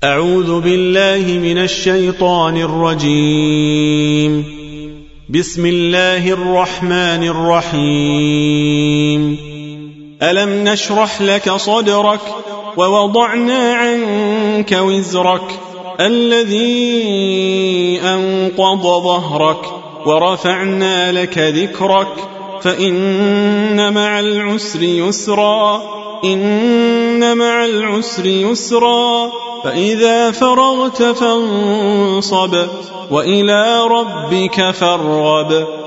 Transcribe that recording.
أعوذ بالله من الشيطان الرجيم. بسم الله الرحمن الرحيم. ألم نشرح لك صدرك ووضعنا عنك وزرك الذي أنقض ظهرك ورفعنا لك ذكرك فإن مع العسر يسرا إن مع العسر يسرا فإذا فرغت فانصب وإلى ربك فارغب